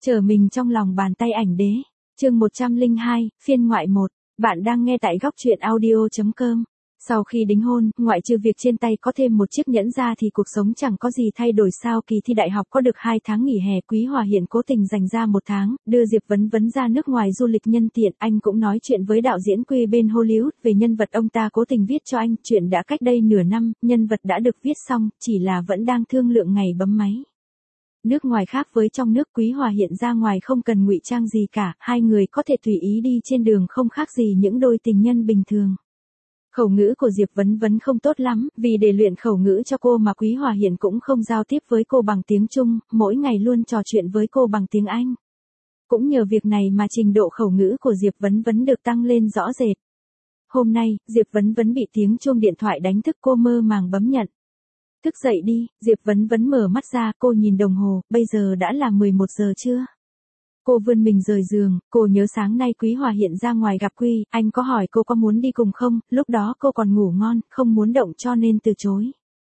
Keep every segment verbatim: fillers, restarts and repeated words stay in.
Trở mình trong lòng bàn tay ảnh đế. Chương một trăm lẻ hai, phiên ngoại một. Bạn đang nghe tại góc truyện audio chấm com. Sau khi đính hôn, ngoại trừ việc trên tay có thêm một chiếc nhẫn ra thì cuộc sống chẳng có gì thay đổi. Sau kỳ thi đại học có được hai tháng nghỉ hè, Quý Hòa Hiện cố tình dành ra một tháng, đưa Diệp Vấn Vấn ra nước ngoài du lịch nhân tiện. Anh cũng nói chuyện với đạo diễn quê bên Hollywood về nhân vật ông ta cố tình viết cho anh. Chuyện đã cách đây nửa năm, nhân vật đã được viết xong, chỉ là vẫn đang thương lượng ngày bấm máy. Nước ngoài khác với trong nước, Quý Hòa Hiện ra ngoài không cần ngụy trang gì cả, hai người có thể tùy ý đi trên đường không khác gì những đôi tình nhân bình thường. Khẩu ngữ của Diệp Vấn Vấn không tốt lắm, vì để luyện khẩu ngữ cho cô mà Quý Hòa Hiện cũng không giao tiếp với cô bằng tiếng Trung, mỗi ngày luôn trò chuyện với cô bằng tiếng Anh. Cũng nhờ việc này mà trình độ khẩu ngữ của Diệp Vấn Vấn được tăng lên rõ rệt. Hôm nay, Diệp Vấn Vấn bị tiếng chuông điện thoại đánh thức, cô mơ màng bấm nhận. Thức dậy đi, Diệp Vấn Vấn mở mắt ra, cô nhìn đồng hồ, bây giờ đã là mười một giờ trưa. Cô vươn mình rời giường, cô nhớ sáng nay Quý Hòa Hiện ra ngoài gặp Quy, anh có hỏi cô có muốn đi cùng không, lúc đó cô còn ngủ ngon, không muốn động cho nên từ chối.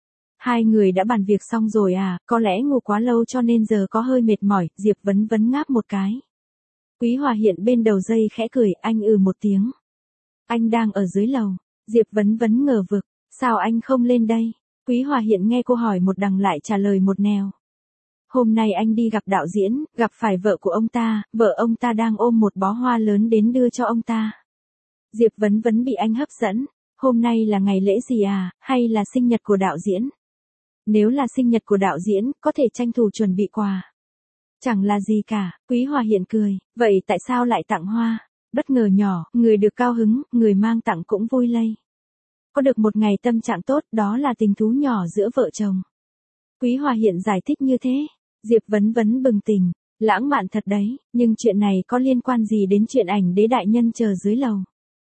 Hai người đã bàn việc xong rồi à, có lẽ ngủ quá lâu cho nên giờ có hơi mệt mỏi, Diệp Vấn Vấn ngáp một cái. Quý Hòa Hiện bên đầu dây khẽ cười, anh ừ một tiếng. Anh đang ở dưới lầu, Diệp Vấn Vấn ngờ vực, sao anh không lên đây? Quý Hòa Hiện nghe cô hỏi một đằng lại trả lời một nẻo. Hôm nay anh đi gặp đạo diễn, gặp phải vợ của ông ta, vợ ông ta đang ôm một bó hoa lớn đến đưa cho ông ta. Diệp Vấn Vấn bị anh hấp dẫn, hôm nay là ngày lễ gì à, hay là sinh nhật của đạo diễn? Nếu là sinh nhật của đạo diễn, có thể tranh thủ chuẩn bị quà. Chẳng là gì cả, Quý Hòa Hiện cười, vậy tại sao lại tặng hoa? Bất ngờ nhỏ, người được cao hứng, người mang tặng cũng vui lây. Có được một ngày tâm trạng tốt, đó là tình thú nhỏ giữa vợ chồng. Quý Hòa Hiện giải thích như thế. Diệp Vấn Vấn bừng tỉnh, lãng mạn thật đấy, nhưng chuyện này có liên quan gì đến chuyện ảnh đế đại nhân chờ dưới lầu?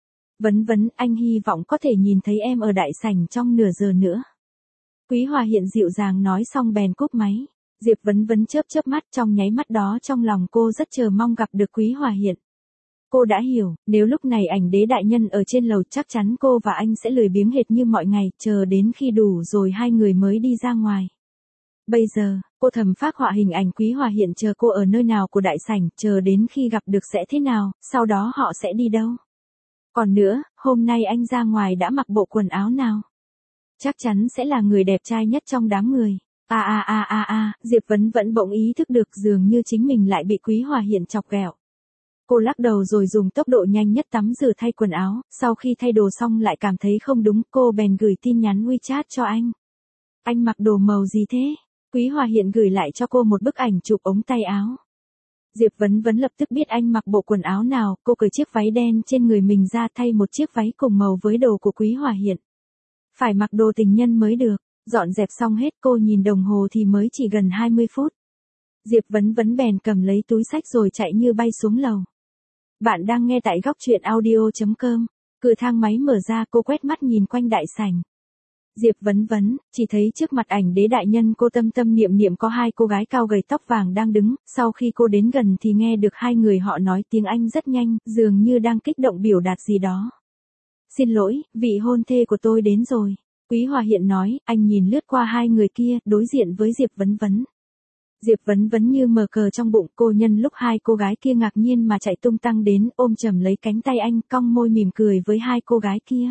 Vấn Vấn, anh hy vọng có thể nhìn thấy em ở đại sảnh trong nửa giờ nữa. Quý Hòa Hiện dịu dàng nói xong bèn cúp máy. Diệp Vấn Vấn chớp chớp mắt, trong nháy mắt đó trong lòng cô rất chờ mong gặp được Quý Hòa Hiện. Cô đã hiểu, nếu lúc này ảnh đế đại nhân ở trên lầu chắc chắn cô và anh sẽ lười biếng hệt như mọi ngày, chờ đến khi đủ rồi hai người mới đi ra ngoài. Bây giờ, cô thầm phác họa hình ảnh Quý Hòa Hiện chờ cô ở nơi nào của đại sảnh, chờ đến khi gặp được sẽ thế nào, sau đó họ sẽ đi đâu. Còn nữa, hôm nay anh ra ngoài đã mặc bộ quần áo nào? Chắc chắn sẽ là người đẹp trai nhất trong đám người. A a a a a, Diệp Vấn Vẫn bỗng ý thức được dường như chính mình lại bị Quý Hòa Hiện chọc ghẹo. Cô lắc đầu rồi dùng tốc độ nhanh nhất tắm rửa thay quần áo, sau khi thay đồ xong lại cảm thấy không đúng, cô bèn gửi tin nhắn WeChat cho anh. Anh mặc đồ màu gì thế? Quý Hòa Hiện gửi lại cho cô một bức ảnh chụp ống tay áo. Diệp Vấn Vấn lập tức biết anh mặc bộ quần áo nào, cô cởi chiếc váy đen trên người mình ra thay một chiếc váy cùng màu với đồ của Quý Hòa Hiện. Phải mặc đồ tình nhân mới được, dọn dẹp xong hết cô nhìn đồng hồ thì mới chỉ gần hai mươi phút. Diệp Vấn Vấn bèn cầm lấy túi xách rồi chạy như bay xuống lầu. Bạn đang nghe tại góc truyện audio chấm com. Cửa thang máy mở ra, cô quét mắt nhìn quanh đại sảnh. Diệp Vấn Vấn, chỉ thấy trước mặt ảnh đế đại nhân cô tâm tâm niệm niệm có hai cô gái cao gầy tóc vàng đang đứng, sau khi cô đến gần thì nghe được hai người họ nói tiếng Anh rất nhanh, dường như đang kích động biểu đạt gì đó. Xin lỗi, vị hôn thê của tôi đến rồi. Quý Hòa Hiện nói, anh nhìn lướt qua hai người kia, đối diện với Diệp Vấn Vấn. Diệp Vấn Vấn như mờ cờ trong bụng, cô nhân lúc hai cô gái kia ngạc nhiên mà chạy tung tăng đến, ôm chầm lấy cánh tay anh, cong môi mỉm cười với hai cô gái kia.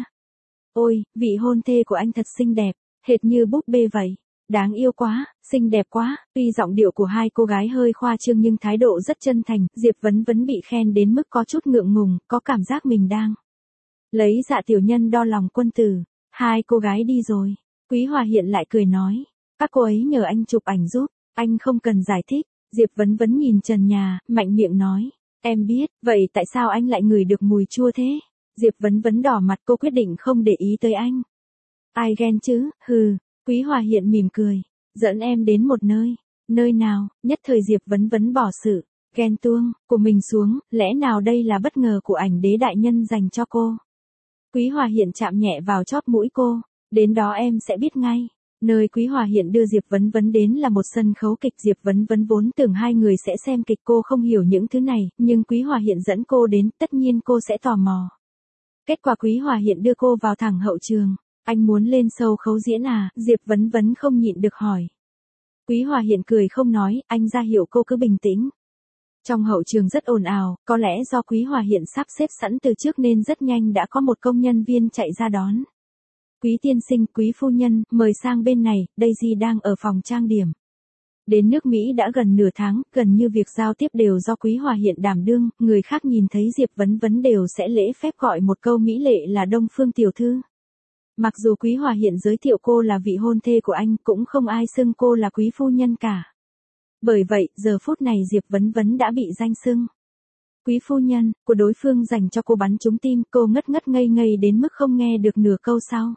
Ôi, vị hôn thê của anh thật xinh đẹp, hệt như búp bê vậy. Đáng yêu quá, xinh đẹp quá. Tuy giọng điệu của hai cô gái hơi khoa trương nhưng thái độ rất chân thành, Diệp Vấn Vấn bị khen đến mức có chút ngượng ngùng, có cảm giác mình đang lấy dạ tiểu nhân đo lòng quân tử. Hai cô gái đi rồi, Quý Hòa Hiện lại cười nói, các cô ấy nhờ anh chụp ảnh giúp, anh không cần giải thích. Diệp Vấn Vấn nhìn trần nhà, mạnh miệng nói, em biết, vậy tại sao anh lại ngửi được mùi chua thế? Diệp Vấn Vấn đỏ mặt, cô quyết định không để ý tới anh. Ai ghen chứ, hừ. Quý Hòa Hiện mỉm cười, dẫn em đến một nơi. Nơi nào? Nhất thời Diệp Vấn Vấn bỏ sự ghen tuông của mình xuống, lẽ nào đây là bất ngờ của ảnh đế đại nhân dành cho cô? Quý Hòa Hiện chạm nhẹ vào chóp mũi cô, đến đó em sẽ biết ngay. Nơi Quý Hòa Hiện đưa Diệp Vấn Vấn đến là một sân khấu kịch. Diệp Vấn Vấn vốn tưởng hai người sẽ xem kịch, cô không hiểu những thứ này, nhưng Quý Hòa Hiện dẫn cô đến, tất nhiên cô sẽ tò mò. Kết quả Quý Hòa Hiện đưa cô vào thẳng hậu trường. Anh muốn lên show khấu diễn à? Diệp Vấn Vấn không nhịn được hỏi. Quý Hòa Hiện cười không nói, anh ra hiệu cô cứ bình tĩnh. Trong hậu trường rất ồn ào, có lẽ do Quý Hòa Hiện sắp xếp sẵn từ trước nên rất nhanh đã có một công nhân viên chạy ra đón. Quý tiên sinh, quý phu nhân, mời sang bên này, Daisy đang ở phòng trang điểm. Đến nước Mỹ đã gần nửa tháng, gần như việc giao tiếp đều do Quý Hòa Hiện đảm đương, người khác nhìn thấy Diệp Vấn Vấn đều sẽ lễ phép gọi một câu mỹ lệ là Đông Phương tiểu thư. Mặc dù Quý Hòa Hiện giới thiệu cô là vị hôn thê của anh, cũng không ai xưng cô là quý phu nhân cả. Bởi vậy, giờ phút này Diệp Vấn Vấn đã bị danh xưng quý phu nhân của đối phương dành cho cô bắn trúng tim, cô ngất ngất ngây ngây đến mức không nghe được nửa câu sau.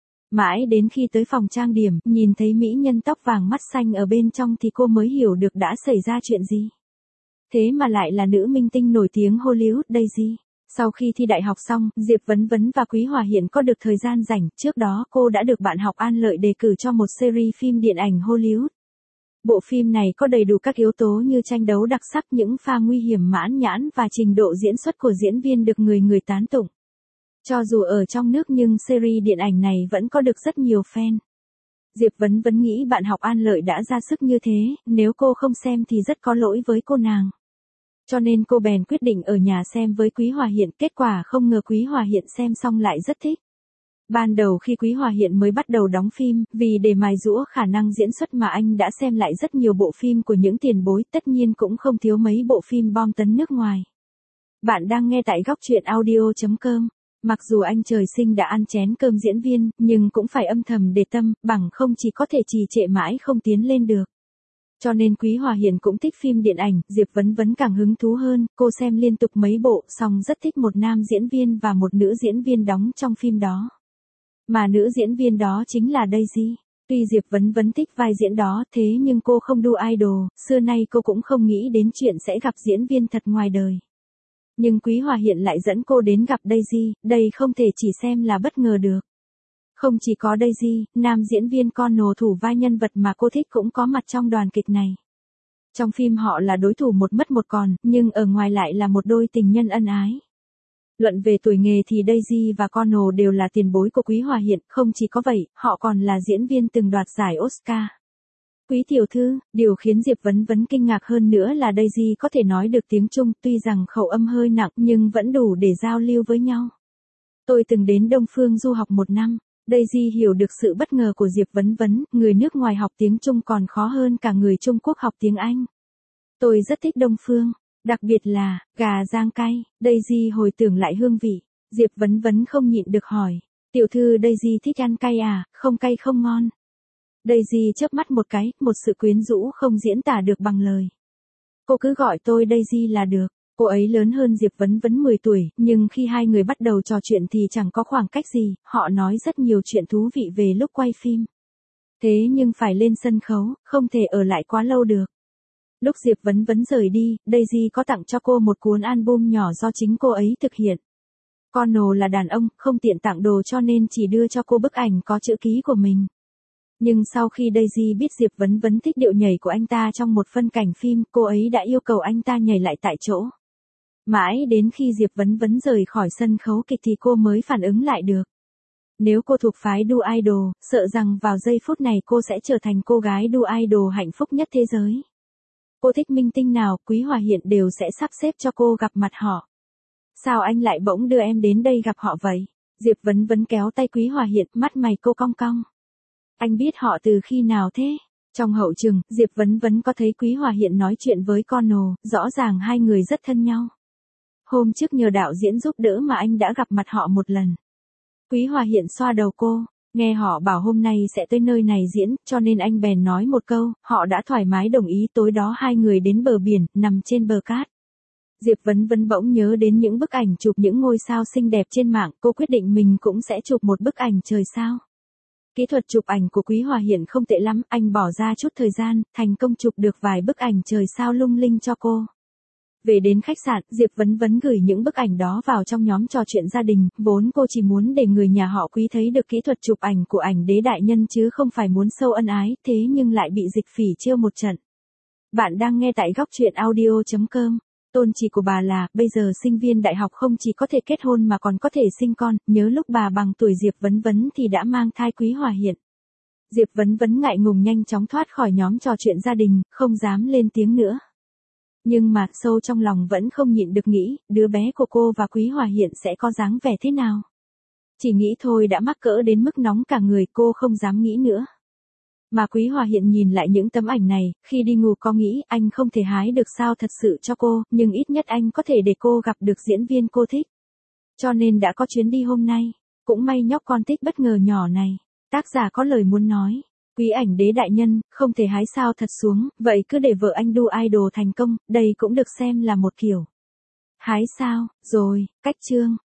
Mãi đến khi tới phòng trang điểm, nhìn thấy mỹ nhân tóc vàng mắt xanh ở bên trong thì cô mới hiểu được đã xảy ra chuyện gì. Thế mà lại là nữ minh tinh nổi tiếng Hollywood Daisy. Sau khi thi đại học xong, Diệp Vấn Vấn và Quý Hòa Hiện có được thời gian rảnh, trước đó cô đã được bạn học An Lợi đề cử cho một series phim điện ảnh Hollywood. Bộ phim này có đầy đủ các yếu tố như tranh đấu đặc sắc, những pha nguy hiểm mãn nhãn và trình độ diễn xuất của diễn viên được người người tán tụng. Cho dù ở trong nước nhưng series điện ảnh này vẫn có được rất nhiều fan. Diệp Vấn Vấn nghĩ bạn học An Lợi đã ra sức như thế, nếu cô không xem thì rất có lỗi với cô nàng. Cho nên cô bèn quyết định ở nhà xem với Quý Hòa Hiện, kết quả không ngờ Quý Hòa Hiện xem xong lại rất thích. Ban đầu khi Quý Hòa Hiện mới bắt đầu đóng phim, vì để mài giũa khả năng diễn xuất mà anh đã xem lại rất nhiều bộ phim của những tiền bối, tất nhiên cũng không thiếu mấy bộ phim bom tấn nước ngoài. Bạn đang nghe tại góc truyện audio chấm com. Mặc dù anh trời sinh đã ăn chén cơm diễn viên, nhưng cũng phải âm thầm để tâm, bằng không chỉ có thể trì trệ mãi không tiến lên được. Cho nên Quý Hòa Hiện cũng thích phim điện ảnh, Diệp Vấn Vấn càng hứng thú hơn, cô xem liên tục mấy bộ, song rất thích một nam diễn viên và một nữ diễn viên đóng trong phim đó. Mà nữ diễn viên đó chính là Daisy. Tuy Diệp Vấn Vấn thích vai diễn đó, thế nhưng cô không đu idol, xưa nay cô cũng không nghĩ đến chuyện sẽ gặp diễn viên thật ngoài đời. Nhưng Quý Hòa Hiện lại dẫn cô đến gặp Daisy, đây không thể chỉ xem là bất ngờ được. Không chỉ có Daisy, nam diễn viên Connor thủ vai nhân vật mà cô thích cũng có mặt trong đoàn kịch này. Trong phim họ là đối thủ một mất một còn, nhưng ở ngoài lại là một đôi tình nhân ân ái. Luận về tuổi nghề thì Daisy và Connor đều là tiền bối của Quý Hòa Hiện, không chỉ có vậy, họ còn là diễn viên từng đoạt giải Oscar. Quý tiểu thư, điều khiến Diệp Vấn Vấn kinh ngạc hơn nữa là Daisy có thể nói được tiếng Trung, tuy rằng khẩu âm hơi nặng nhưng vẫn đủ để giao lưu với nhau. Tôi từng đến Đông Phương du học một năm. Daisy hiểu được sự bất ngờ của Diệp Vấn Vấn, người nước ngoài học tiếng Trung còn khó hơn cả người Trung Quốc học tiếng Anh. Tôi rất thích Đông Phương, đặc biệt là gà rang cay. Daisy hồi tưởng lại hương vị, Diệp Vấn Vấn không nhịn được hỏi, tiểu thư Daisy thích ăn cay à, không cay không ngon. Daisy chớp mắt một cái, một sự quyến rũ không diễn tả được bằng lời. Cô cứ gọi tôi Daisy là được. Cô ấy lớn hơn Diệp Vấn Vấn mười tuổi, nhưng khi hai người bắt đầu trò chuyện thì chẳng có khoảng cách gì, họ nói rất nhiều chuyện thú vị về lúc quay phim. Thế nhưng phải lên sân khấu, không thể ở lại quá lâu được. Lúc Diệp Vấn Vấn rời đi, Daisy có tặng cho cô một cuốn album nhỏ do chính cô ấy thực hiện. Connor là đàn ông, không tiện tặng đồ cho nên chỉ đưa cho cô bức ảnh có chữ ký của mình. Nhưng sau khi Daisy biết Diệp Vấn Vấn thích điệu nhảy của anh ta trong một phân cảnh phim, cô ấy đã yêu cầu anh ta nhảy lại tại chỗ. Mãi đến khi Diệp Vấn Vấn rời khỏi sân khấu kịch thì cô mới phản ứng lại được. Nếu cô thuộc phái đu idol, sợ rằng vào giây phút này cô sẽ trở thành cô gái đu idol hạnh phúc nhất thế giới. Cô thích minh tinh nào, Quý Hòa Hiện đều sẽ sắp xếp cho cô gặp mặt họ. Sao anh lại bỗng đưa em đến đây gặp họ vậy? Diệp Vấn Vấn kéo tay Quý Hòa Hiện, mắt mày cô cong cong. Anh biết họ từ khi nào thế? Trong hậu trường, Diệp Vấn Vấn có thấy Quý Hòa Hiện nói chuyện với Connor, rõ ràng hai người rất thân nhau. Hôm trước nhờ đạo diễn giúp đỡ mà anh đã gặp mặt họ một lần. Quý Hòa Hiện xoa đầu cô, nghe họ bảo hôm nay sẽ tới nơi này diễn, cho nên anh bèn nói một câu, họ đã thoải mái đồng ý. Tối đó hai người đến bờ biển, nằm trên bờ cát. Diệp Vấn Vấn bỗng nhớ đến những bức ảnh chụp những ngôi sao xinh đẹp trên mạng, cô quyết định mình cũng sẽ chụp một bức ảnh trời sao. Kỹ thuật chụp ảnh của Quý Hòa Hiện không tệ lắm, anh bỏ ra chút thời gian, thành công chụp được vài bức ảnh trời sao lung linh cho cô. Về đến khách sạn, Diệp Vấn Vấn gửi những bức ảnh đó vào trong nhóm trò chuyện gia đình, vốn cô chỉ muốn để người nhà họ Quý thấy được kỹ thuật chụp ảnh của ảnh đế đại nhân chứ không phải muốn sâu ân ái, thế nhưng lại bị dịch phỉ trêu một trận. Bạn đang nghe tại góc truyện audio chấm com. Tôn chỉ của bà là, bây giờ sinh viên đại học không chỉ có thể kết hôn mà còn có thể sinh con, nhớ lúc bà bằng tuổi Diệp Vấn Vấn thì đã mang thai Quý Hòa Hiện. Diệp Vấn Vấn ngại ngùng nhanh chóng thoát khỏi nhóm trò chuyện gia đình, không dám lên tiếng nữa. Nhưng mà sâu trong lòng vẫn không nhịn được nghĩ, đứa bé của cô và Quý Hòa hiện sẽ có dáng vẻ thế nào. Chỉ nghĩ thôi đã mắc cỡ đến mức nóng cả người, cô không dám nghĩ nữa. Mà Quý Hòa hiện nhìn lại những tấm ảnh này, khi đi ngủ có nghĩ anh không thể hái được sao thật sự cho cô, nhưng ít nhất anh có thể để cô gặp được diễn viên cô thích. Cho nên đã có chuyến đi hôm nay. Cũng may nhóc con thích bất ngờ nhỏ này. Tác giả có lời muốn nói. Quý ảnh đế đại nhân, không thể hái sao thật xuống, vậy cứ để vợ anh đu idol thành công, đây cũng được xem là một kiểu. Hái sao, rồi, cách chương.